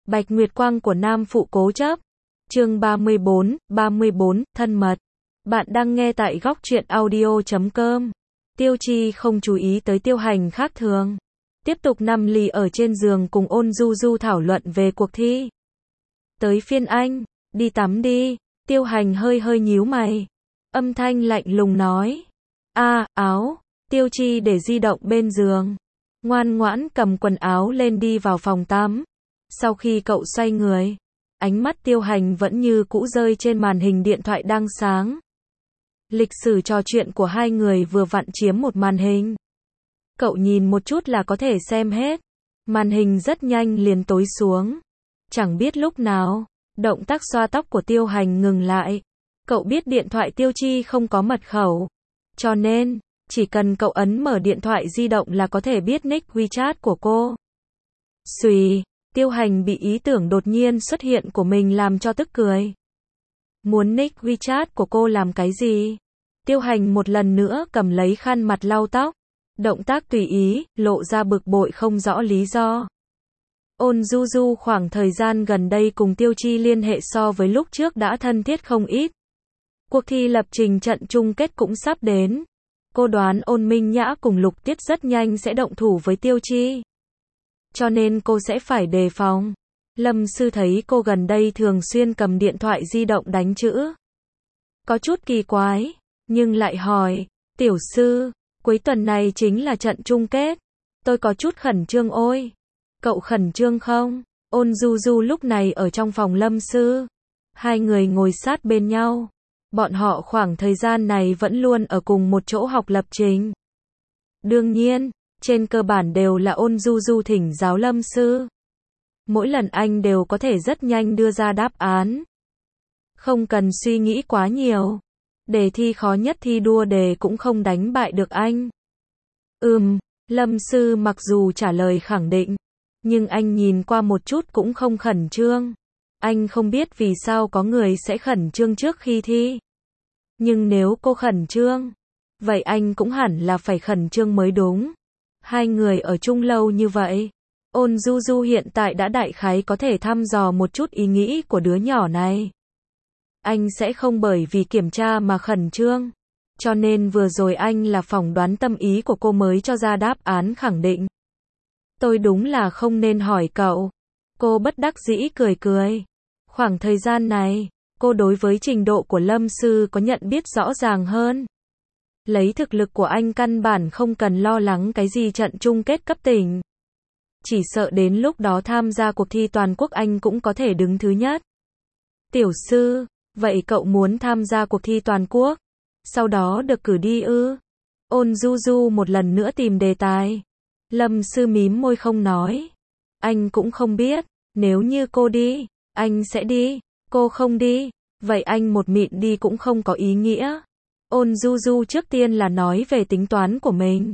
Bạch Nguyệt Quang của Nam Phụ Cố Chấp. Chương 34, thân mật. Bạn đang nghe tại góc truyện audio.com. Tiêu Chi không chú ý tới Tiêu Hành khác thường. Tiếp tục nằm lì ở trên giường cùng Ôn Du Du thảo luận về cuộc thi. Tới phiên anh, đi tắm đi. Tiêu Hành hơi hơi nhíu mày. Âm thanh lạnh lùng nói. Áo. Tiêu Chi để di động bên giường. Ngoan ngoãn cầm quần áo lên đi vào phòng tắm. Sau khi cậu xoay người, ánh mắt Tiêu Hành vẫn như cũ rơi trên màn hình điện thoại đang sáng. Lịch sử trò chuyện của hai người vừa vặn chiếm một màn hình. Cậu nhìn một chút là có thể xem hết. Màn hình rất nhanh liền tối xuống. Chẳng biết lúc nào, động tác xoa tóc của Tiêu Hành ngừng lại. Cậu biết điện thoại Tiêu Chi không có mật khẩu. Cho nên, chỉ cần cậu ấn mở điện thoại di động là có thể biết nick WeChat của cô. Xùy, Tiêu Hành bị ý tưởng đột nhiên xuất hiện của mình làm cho tức cười. Muốn nick WeChat của cô làm cái gì? Tiêu Hành một lần nữa cầm lấy khăn mặt lau tóc. Động tác tùy ý, lộ ra bực bội không rõ lý do. Ôn Du Du khoảng thời gian gần đây cùng Tiêu Chi liên hệ so với lúc trước đã thân thiết không ít. Cuộc thi lập trình trận chung kết cũng sắp đến. Cô đoán Ôn Minh Nhã cùng Lục Tiết rất nhanh sẽ động thủ với Tiêu Chi. Cho nên cô sẽ phải đề phòng. Lâm Sư thấy cô gần đây thường xuyên cầm điện thoại di động đánh chữ. Có chút kỳ quái, nhưng lại hỏi, Tiểu Sư, cuối tuần này chính là trận chung kết. Tôi có chút khẩn trương ôi. Cậu khẩn trương không? Ôn Du Du lúc này ở trong phòng Lâm Sư. Hai người ngồi sát bên nhau. Bọn họ khoảng thời gian này vẫn luôn ở cùng một chỗ học lập trình. Đương nhiên, trên cơ bản đều là Ôn Du Du thỉnh giáo Lâm Sư. Mỗi lần anh đều có thể rất nhanh đưa ra đáp án. Không cần suy nghĩ quá nhiều. Đề thi khó nhất thi đua đề cũng không đánh bại được anh. Lâm Sư mặc dù trả lời khẳng định, nhưng anh nhìn qua một chút cũng không khẩn trương. Anh không biết vì sao có người sẽ khẩn trương trước khi thi. Nhưng nếu cô khẩn trương, vậy anh cũng hẳn là phải khẩn trương mới đúng. Hai người ở chung lâu như vậy. Ôn Du Du hiện tại đã đại khái có thể thăm dò một chút ý nghĩ của đứa nhỏ này. Anh sẽ không bởi vì kiểm tra mà khẩn trương. Cho nên vừa rồi anh là phỏng đoán tâm ý của cô mới cho ra đáp án khẳng định. Tôi đúng là không nên hỏi cậu. Cô bất đắc dĩ cười cười. Khoảng thời gian này, cô đối với trình độ của Lâm Sư có nhận biết rõ ràng hơn. Lấy thực lực của anh căn bản không cần lo lắng cái gì trận chung kết cấp tỉnh. Chỉ sợ đến lúc đó tham gia cuộc thi toàn quốc anh cũng có thể đứng thứ nhất. Tiểu Sư, vậy cậu muốn tham gia cuộc thi toàn quốc? Sau đó được cử đi ư? Ôn Du Du một lần nữa tìm đề tài. Lâm Sư mím môi không nói. Anh cũng không biết, nếu như cô đi, anh sẽ đi. Cô không đi, vậy anh một mịn đi cũng không có ý nghĩa. Ôn Du Du trước tiên là nói về tính toán của mình.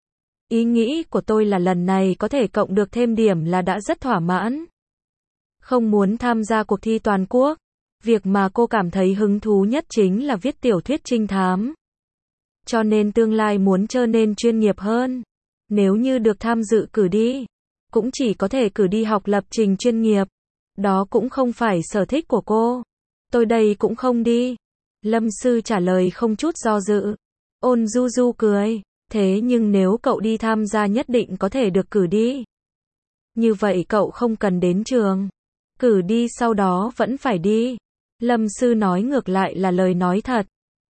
Ý nghĩ của tôi là lần này có thể cộng được thêm điểm là đã rất thỏa mãn. Không muốn tham gia cuộc thi toàn quốc. Việc mà cô cảm thấy hứng thú nhất chính là viết tiểu thuyết trinh thám. Cho nên tương lai muốn trở nên chuyên nghiệp hơn. Nếu như được tham dự cử đi, cũng chỉ có thể cử đi học lập trình chuyên nghiệp. Đó cũng không phải sở thích của cô. Tôi đây cũng không đi. Lâm Sư trả lời không chút do dự. Ôn Du Du cười. Thế nhưng nếu cậu đi tham gia nhất định có thể được cử đi. Như vậy cậu không cần đến trường. Cử đi sau đó vẫn phải đi. Lâm Sư nói ngược lại là lời nói thật.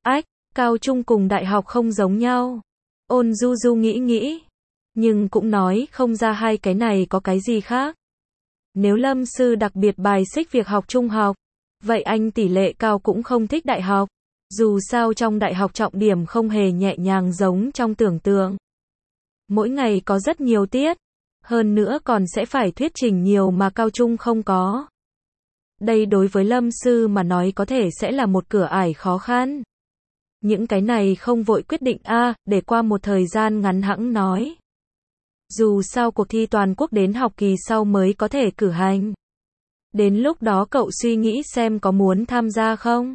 Cao trung cùng đại học không giống nhau. Ôn Du Du nghĩ. Nhưng cũng nói không ra hai cái này có cái gì khác. Nếu Lâm Sư đặc biệt bài xích việc học trung học, vậy anh tỷ lệ cao cũng không thích đại học. Dù sao trong đại học trọng điểm không hề nhẹ nhàng giống trong tưởng tượng. Mỗi ngày có rất nhiều tiết. Hơn nữa còn sẽ phải thuyết trình nhiều mà cao trung không có. Đây đối với Lâm Sư mà nói có thể sẽ là một cửa ải khó khăn. Những cái này không vội quyết định để qua một thời gian ngắn hẵng nói. Dù sao cuộc thi toàn quốc đến học kỳ sau mới có thể cử hành. Đến lúc đó cậu suy nghĩ xem có muốn tham gia không?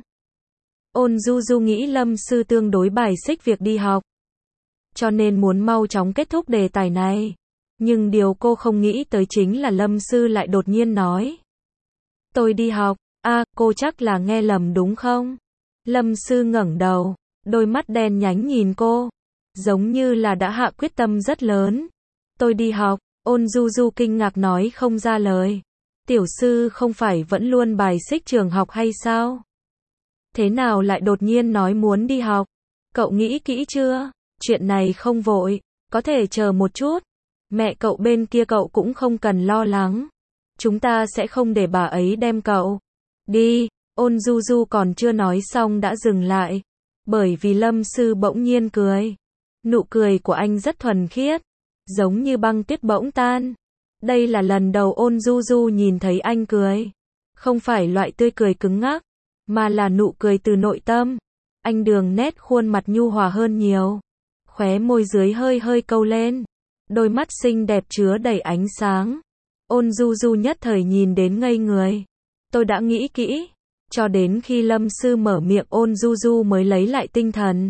Ôn Du Du nghĩ Lâm Sư tương đối bài xích việc đi học. Cho nên muốn mau chóng kết thúc đề tài này. Nhưng điều cô không nghĩ tới chính là Lâm Sư lại đột nhiên nói. Tôi đi học, cô chắc là nghe lầm đúng không? Lâm Sư ngẩng đầu, đôi mắt đen nhánh nhìn cô, giống như là đã hạ quyết tâm rất lớn. Tôi đi học, Ôn Du Du kinh ngạc nói không ra lời. Tiểu sư không phải vẫn luôn bài xích trường học hay sao? Thế nào lại đột nhiên nói muốn đi học? Cậu nghĩ kỹ chưa? Chuyện này không vội, có thể chờ một chút. Mẹ cậu bên kia cậu cũng không cần lo lắng. Chúng ta sẽ không để bà ấy đem cậu đi. Ôn Du Du còn chưa nói xong đã dừng lại. Bởi vì Lâm Sư bỗng nhiên cười. Nụ cười của anh rất thuần khiết, giống như băng tuyết bỗng tan. Đây là lần đầu Ôn Du Du nhìn thấy anh cười. Không phải loại tươi cười cứng ngắc, mà là nụ cười từ nội tâm. Anh đường nét khuôn mặt nhu hòa hơn nhiều. Khóe môi dưới hơi hơi câu lên. Đôi mắt xinh đẹp chứa đầy ánh sáng. Ôn Du Du nhất thời nhìn đến ngây người. Tôi đã nghĩ kỹ. Cho đến khi Lâm Sư mở miệng Ôn Du Du mới lấy lại tinh thần.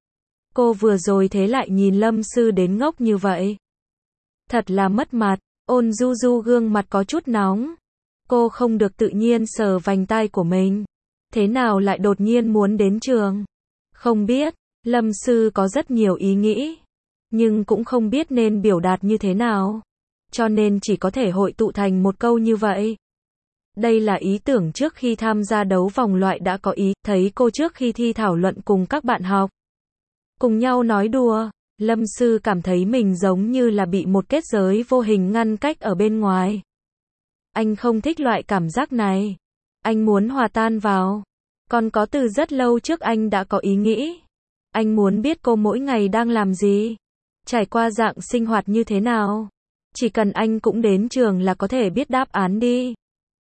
Cô vừa rồi thế lại nhìn Lâm Sư đến ngốc như vậy. Thật là mất mặt. Ôn Du Du gương mặt có chút nóng. Cô không được tự nhiên sờ vành tai của mình. Thế nào lại đột nhiên muốn đến trường? Không biết. Lâm Sư có rất nhiều ý nghĩ, nhưng cũng không biết nên biểu đạt như thế nào. Cho nên chỉ có thể hội tụ thành một câu như vậy. Đây là ý tưởng trước khi tham gia đấu vòng loại đã có ý, thấy cô trước khi thi thảo luận cùng các bạn học. Cùng nhau nói đùa, Lâm Sư cảm thấy mình giống như là bị một kết giới vô hình ngăn cách ở bên ngoài. Anh không thích loại cảm giác này. Anh muốn hòa tan vào. Còn có từ rất lâu trước anh đã có ý nghĩ. Anh muốn biết cô mỗi ngày đang làm gì, trải qua dạng sinh hoạt như thế nào. Chỉ cần anh cũng đến trường là có thể biết đáp án đi.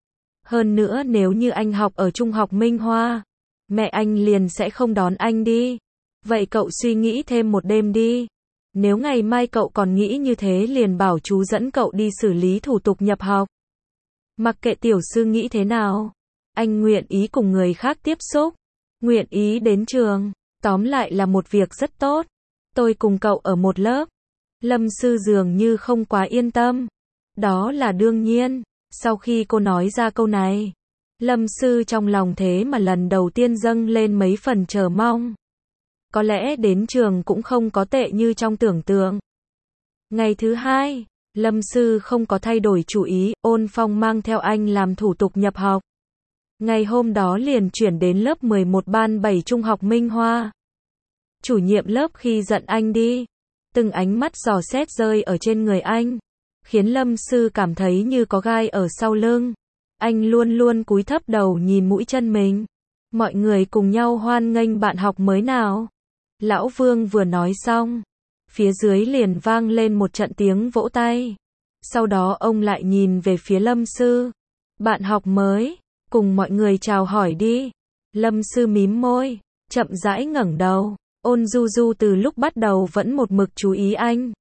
Hơn nữa nếu như anh học ở Trung học Minh Hoa, mẹ anh liền sẽ không đón anh đi. Vậy cậu suy nghĩ thêm một đêm đi. Nếu ngày mai cậu còn nghĩ như thế liền bảo chú dẫn cậu đi xử lý thủ tục nhập học. Mặc kệ tiểu sư nghĩ thế nào, anh nguyện ý cùng người khác tiếp xúc, nguyện ý đến trường. Tóm lại là một việc rất tốt. Tôi cùng cậu ở một lớp. Lâm Sư dường như không quá yên tâm. Đó là đương nhiên. Sau khi cô nói ra câu này, Lâm Sư trong lòng thế mà lần đầu tiên dâng lên mấy phần chờ mong. Có lẽ đến trường cũng không có tệ như trong tưởng tượng. Ngày thứ hai, Lâm Sư không có thay đổi chủ ý, Ôn Phong mang theo anh làm thủ tục nhập học. Ngày hôm đó liền chuyển đến lớp 11 ban 7 Trung học Minh Hoa. Chủ nhiệm lớp khi giận anh đi, từng ánh mắt dò xét rơi ở trên người anh, khiến Lâm Sư cảm thấy như có gai ở sau lưng. Anh luôn luôn cúi thấp đầu nhìn mũi chân mình. Mọi người cùng nhau hoan nghênh bạn học mới nào. Lão Vương vừa nói xong, phía dưới liền vang lên một trận tiếng vỗ tay. Sau đó ông lại nhìn về phía Lâm Sư. Bạn học mới, cùng mọi người chào hỏi đi. Lâm Sư mím môi, chậm rãi ngẩng đầu. Ôn Du Du từ lúc bắt đầu vẫn một mực chú ý anh.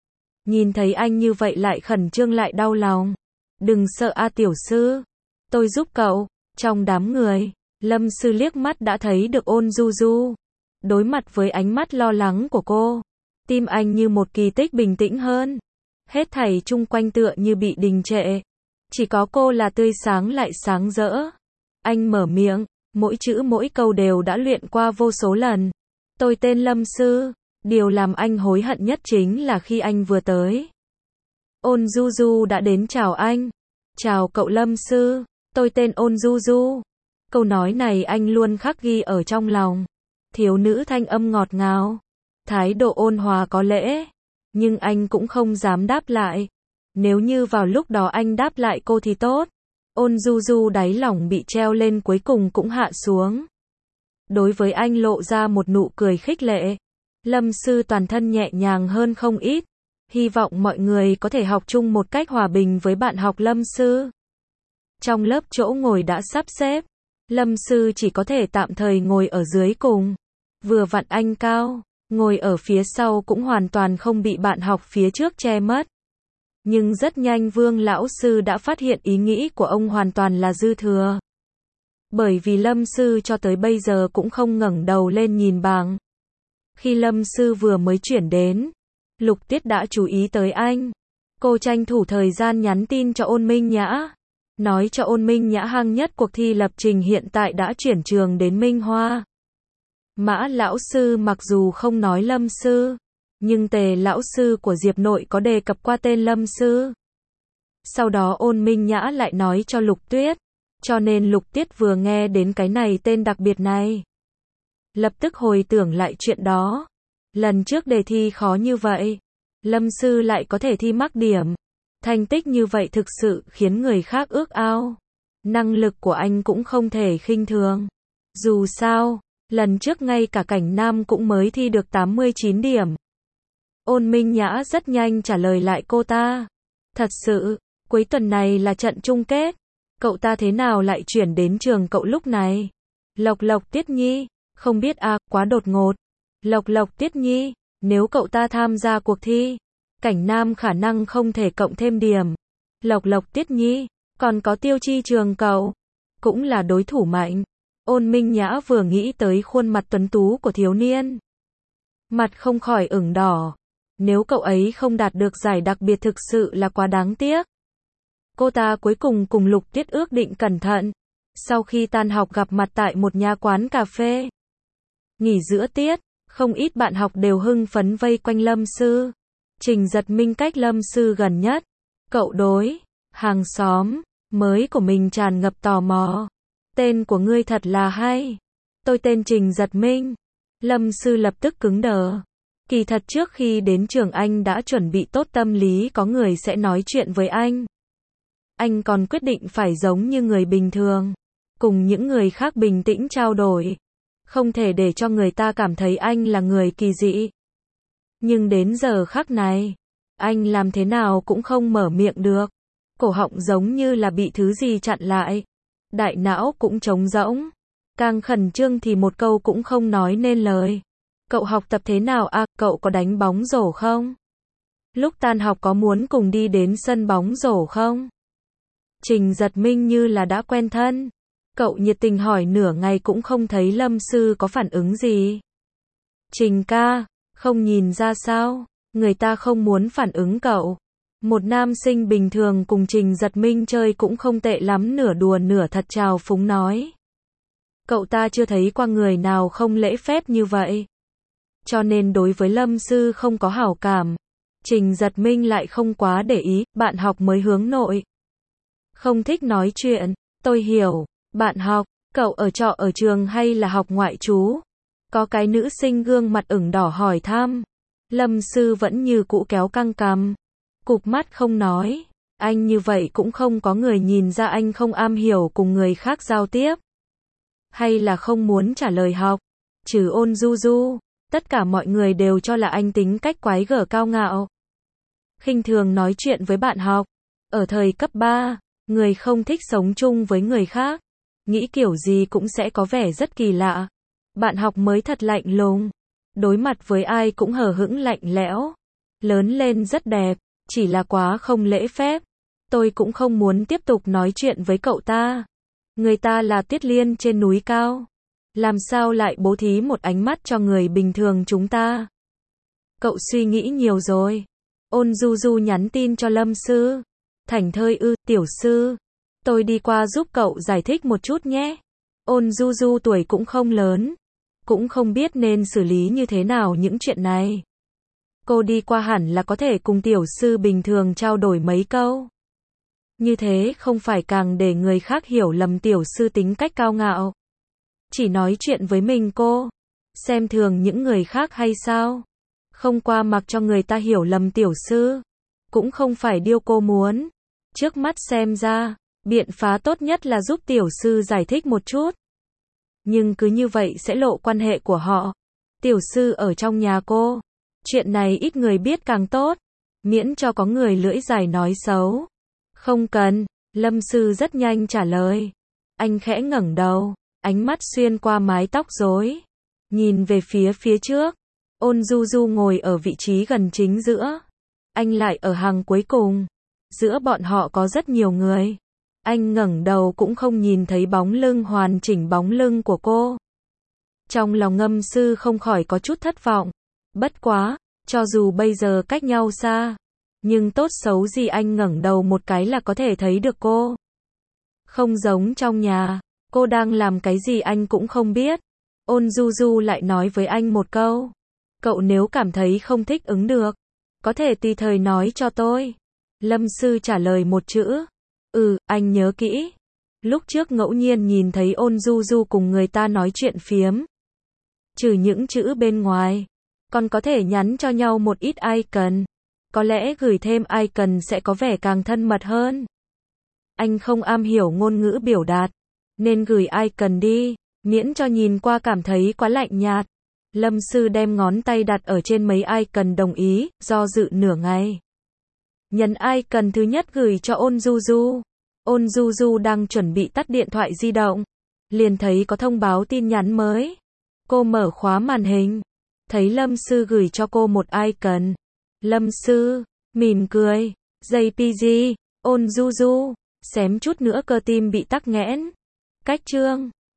Nhìn thấy anh như vậy lại khẩn trương lại đau lòng. Đừng sợ tiểu sư. Tôi giúp cậu. Trong đám người, Lâm Sư liếc mắt đã thấy được Ôn Du Du. Đối mặt với ánh mắt lo lắng của cô, tim anh như một kỳ tích bình tĩnh hơn. Hết thảy chung quanh tựa như bị đình trệ. Chỉ có cô là tươi sáng lại sáng rỡ. Anh mở miệng, mỗi chữ mỗi câu đều đã luyện qua vô số lần. Tôi tên Lâm Sư. Điều làm anh hối hận nhất chính là khi anh vừa tới, Ôn Du Du đã đến chào anh. Chào cậu Lâm Sư. Tôi tên Ôn Du Du. Câu nói này anh luôn khắc ghi ở trong lòng. Thiếu nữ thanh âm ngọt ngào, thái độ ôn hòa có lễ. Nhưng anh cũng không dám đáp lại. Nếu như vào lúc đó anh đáp lại cô thì tốt. Ôn Du Du đáy lòng bị treo lên cuối cùng cũng hạ xuống. Đối với anh lộ ra một nụ cười khích lệ. Lâm Sư toàn thân nhẹ nhàng hơn không ít. Hy vọng mọi người có thể học chung một cách hòa bình với bạn học Lâm Sư. Trong lớp chỗ ngồi đã sắp xếp, Lâm Sư chỉ có thể tạm thời ngồi ở dưới cùng. Vừa vặn anh cao, ngồi ở phía sau cũng hoàn toàn không bị bạn học phía trước che mất. Nhưng rất nhanh Vương lão sư đã phát hiện ý nghĩ của ông hoàn toàn là dư thừa. Bởi vì Lâm Sư cho tới bây giờ cũng không ngẩng đầu lên nhìn bảng. Khi Lâm Sư vừa mới chuyển đến, Lục Tiết đã chú ý tới anh. Cô tranh thủ thời gian nhắn tin cho Ôn Minh Nhã. Nói cho Ôn Minh Nhã hăng nhất cuộc thi lập trình hiện tại đã chuyển trường đến Minh Hoa. Mã lão sư mặc dù không nói Lâm sư, nhưng Tề lão sư của Diệp Nội có đề cập qua tên Lâm sư. Sau đó Ôn Minh Nhã lại nói cho Lục Tuyết, cho nên Lục Tuyết vừa nghe đến cái này tên đặc biệt này, lập tức hồi tưởng lại chuyện đó. Lần trước đề thi khó như vậy, Lâm sư lại có thể thi mắc điểm. Thành tích như vậy thực sự khiến người khác ước ao. Năng lực của anh cũng không thể khinh thường. Dù sao, lần trước ngay cả Cảnh Nam cũng mới thi được 89 điểm. Ôn Minh Nhã rất nhanh trả lời lại cô ta. Thật sự, cuối tuần này là trận chung kết. Cậu ta thế nào lại chuyển đến trường cậu lúc này? Lộc Tiết Nhi, không biết à, quá đột ngột. Lộc Tiết Nhi, nếu cậu ta tham gia cuộc thi, Cảnh Nam khả năng không thể cộng thêm điểm. Lộc Tiết Nhi, còn có Tiêu Chi trường cậu, cũng là đối thủ mạnh. Ôn Minh Nhã vừa nghĩ tới khuôn mặt tuấn tú của thiếu niên, mặt không khỏi ửng đỏ. Nếu cậu ấy không đạt được giải đặc biệt thực sự là quá đáng tiếc. Cô ta cuối cùng cùng Lục Tuyết ước định cẩn thận. Sau khi tan học gặp mặt tại một nhà quán cà phê. Nghỉ giữa tiết, không ít bạn học đều hưng phấn vây quanh Lâm sư. Trình Giật Minh cách Lâm sư gần nhất. Cậu đối hàng xóm mới của mình tràn ngập tò mò. Tên của ngươi thật là hay. Tôi tên Trình Giật Minh. Lâm sư lập tức cứng đờ. Kỳ thật trước khi đến trường anh đã chuẩn bị tốt tâm lý có người sẽ nói chuyện với anh. Anh còn quyết định phải giống như người bình thường, cùng những người khác bình tĩnh trao đổi. Không thể để cho người ta cảm thấy anh là người kỳ dị. Nhưng đến giờ khắc này, anh làm thế nào cũng không mở miệng được. Cổ họng giống như là bị thứ gì chặn lại. Đại não cũng trống rỗng. Càng khẩn trương thì một câu cũng không nói nên lời. Cậu học tập thế nào à, cậu có đánh bóng rổ không? Lúc tan học có muốn cùng đi đến sân bóng rổ không? Trình Giật Minh như là đã quen thân. Cậu nhiệt tình hỏi nửa ngày cũng không thấy Lâm sư có phản ứng gì. Trình ca, không nhìn ra sao, người ta không muốn phản ứng cậu. Một nam sinh bình thường cùng Trình Giật Minh chơi cũng không tệ lắm, nửa đùa nửa thật trào phúng nói. Cậu ta chưa thấy qua người nào không lễ phép như vậy. Cho nên đối với Lâm sư không có hảo cảm. Trình Giật Minh lại không quá để ý, bạn học mới hướng nội. Không thích nói chuyện, tôi hiểu. Bạn học, cậu ở trọ ở trường hay là học ngoại trú? Có cái nữ sinh gương mặt ửng đỏ hỏi thăm. Lâm sư vẫn như cũ kéo căng cằm, cụp mắt không nói. Anh như vậy cũng không có người nhìn ra anh không am hiểu cùng người khác giao tiếp. Hay là không muốn trả lời học. Trừ Ôn Du Du, tất cả mọi người đều cho là anh tính cách quái gở cao ngạo. Khinh thường nói chuyện với bạn học. Ở thời cấp 3, người không thích sống chung với người khác. Nghĩ kiểu gì cũng sẽ có vẻ rất kỳ lạ. Bạn học mới thật lạnh lùng. Đối mặt với ai cũng hờ hững lạnh lẽo. Lớn lên rất đẹp, chỉ là quá không lễ phép. Tôi cũng không muốn tiếp tục nói chuyện với cậu ta. Người ta là Tiết Liên trên núi cao. Làm sao lại bố thí một ánh mắt cho người bình thường chúng ta? Cậu suy nghĩ nhiều rồi. Ôn Du Du nhắn tin cho Lâm sư. Thảnh thơi ư, tiểu sư. Tôi đi qua giúp cậu giải thích một chút nhé. Ôn Du Du tuổi cũng không lớn. Cũng không biết nên xử lý như thế nào những chuyện này. Cô đi qua hẳn là có thể cùng tiểu sư bình thường trao đổi mấy câu. Như thế không phải càng để người khác hiểu lầm tiểu sư tính cách cao ngạo. Chỉ nói chuyện với mình cô. Xem thường những người khác hay sao? Không qua mặc cho người ta hiểu lầm tiểu sư. Cũng không phải điều cô muốn. Trước mắt xem ra, biện pháp tốt nhất là giúp tiểu sư giải thích một chút. Nhưng cứ như vậy sẽ lộ quan hệ của họ. Tiểu sư ở trong nhà cô. Chuyện này ít người biết càng tốt. Miễn cho có người lưỡi dài nói xấu. Không cần, Lâm sư rất nhanh trả lời. Anh khẽ ngẩng đầu, ánh mắt xuyên qua mái tóc rối. Nhìn về phía trước. Ôn Du Du ngồi ở vị trí gần chính giữa. Anh lại ở hàng cuối cùng. Giữa bọn họ có rất nhiều người. Anh ngẩng đầu cũng không nhìn thấy bóng lưng hoàn chỉnh bóng lưng của cô. Trong lòng Ngâm sư không khỏi có chút thất vọng. Bất quá, cho dù bây giờ cách nhau xa, Nhưng tốt xấu gì anh ngẩng đầu một cái là có thể thấy được cô. Không giống trong nhà, cô đang làm cái gì anh cũng không biết. Ôn Du Du lại nói với anh một câu. Cậu nếu cảm thấy không thích ứng được, có thể tùy thời nói cho tôi. Lâm Sư trả lời một chữ. Anh nhớ kỹ. Lúc trước ngẫu nhiên nhìn thấy Ôn Du Du cùng người ta nói chuyện phiếm. Trừ những chữ bên ngoài, còn có thể nhắn cho nhau một ít icon. Có lẽ gửi thêm icon sẽ có vẻ càng thân mật hơn. Anh không am hiểu ngôn ngữ biểu đạt, nên gửi icon đi, miễn cho nhìn qua cảm thấy quá lạnh nhạt. Lâm Sư đem ngón tay đặt ở trên mấy icon đồng ý, do dự nửa ngày. Nhấn icon thứ nhất gửi cho Ôn Du Du. Ôn Du Du đang chuẩn bị tắt điện thoại di động, liền thấy có thông báo tin nhắn mới. Cô mở khóa màn hình, thấy Lâm Sư gửi cho cô một icon. Lâm Sư mỉm cười, JPG, Ôn Du Du, xém chút nữa cơ tim bị tắc nghẽn. Cách chương